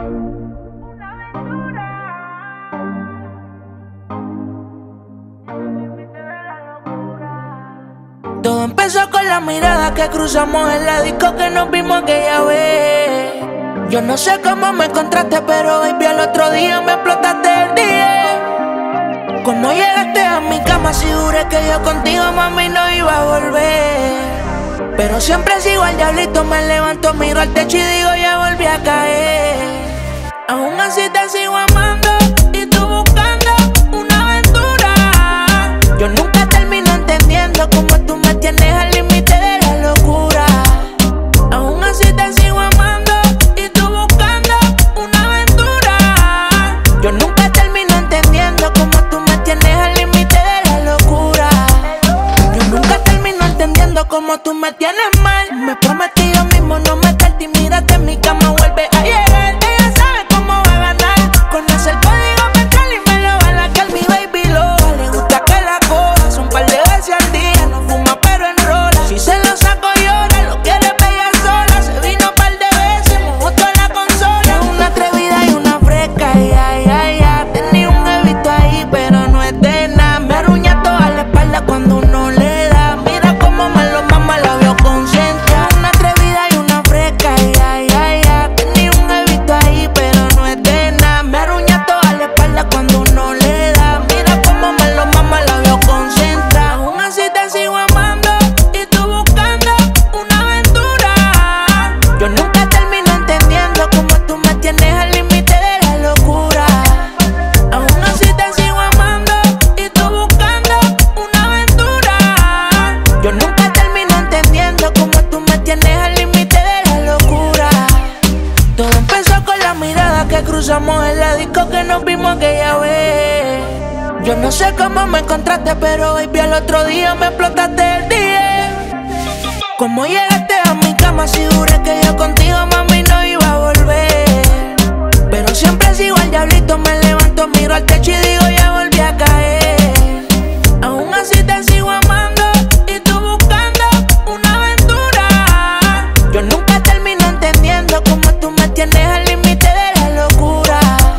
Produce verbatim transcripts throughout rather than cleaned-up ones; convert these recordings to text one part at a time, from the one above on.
Todo empezó con la mirada que cruzamos en la disco que nos vimos aquella vez. Yo no sé cómo me encontraste, pero baby al otro día me explotaste el día. Como llegaste a mi cama, si juré que yo contigo, mami, no iba a volver. Pero siempre sigo al diablito, me levanto, miro al techo y digo, ya volví a caer. Aún así te sigo amando y tú buscando una aventura. Yo nunca termino entendiendo cómo tú me tienes al límite de la locura. Aún así te sigo amando y tú buscando una aventura. Yo nunca termino entendiendo cómo tú me tienes al límite de la locura. Yo nunca termino entendiendo cómo tú me tienes mal. Me prometí yo mismo no meterte y mírate en mi cama, vuelve a llegar. Ella sabe cómo va a ganar, conoce el código mental y me lo va a lacar. Mi baby loca, le gusta que la coja, son par de veces al día, no fuma pero enrola. Si se lo saco llora, lo quiere bella sola. Se vino par de veces, mojó toda la consola. Es una atrevida y una fresca, ay, ay, ay, ay. Tenía un evito ahí, pero no es de nada. Me arruña toda la espalda cuando uno le da. Mira cómo me lo mama, la veo concentrada. Una atrevida y una fresca, ay, ay, ay, ay. Tenía un evito ahí, pero no es de nada. Me arruña toda la espalda cuando uno le da. Mira cómo me lo mama, la veo concentrada. Aún así te sigo amando y tú buscando una aventura. Yo nunca termino entendiendo cómo tú me tienes al límite de la locura. Aún así te sigo amando y tú buscando una aventura. Yo nunca termino entendiendo cómo tú me tienes al límite de la locura. Todo empezó con la mirada que cruzamos en la disco que nos vimos aquella vez. Yo no sé cómo me encontraste, pero baby al otro día me explotaste el día. Como llegaste a mi cama, si juré que yo contigo, mami, no iba a volver. Pero siempre sigo al diablito, me levanto, miro al techo y digo, ya volví a caer. Aún así te sigo amando y tú buscando una aventura. Yo nunca termino entendiendo cómo tú me tienes al límite de la locura.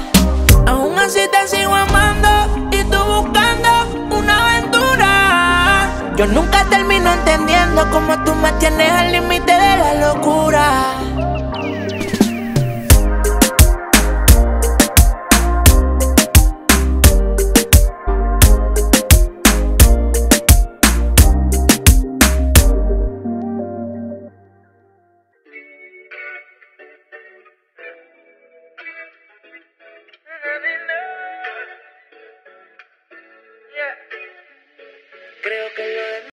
Aún así te sigo amando y tú buscando una aventura. Yo nunca termino entendiendo cómo tú me tienes al límite de la locura. Creo que lo de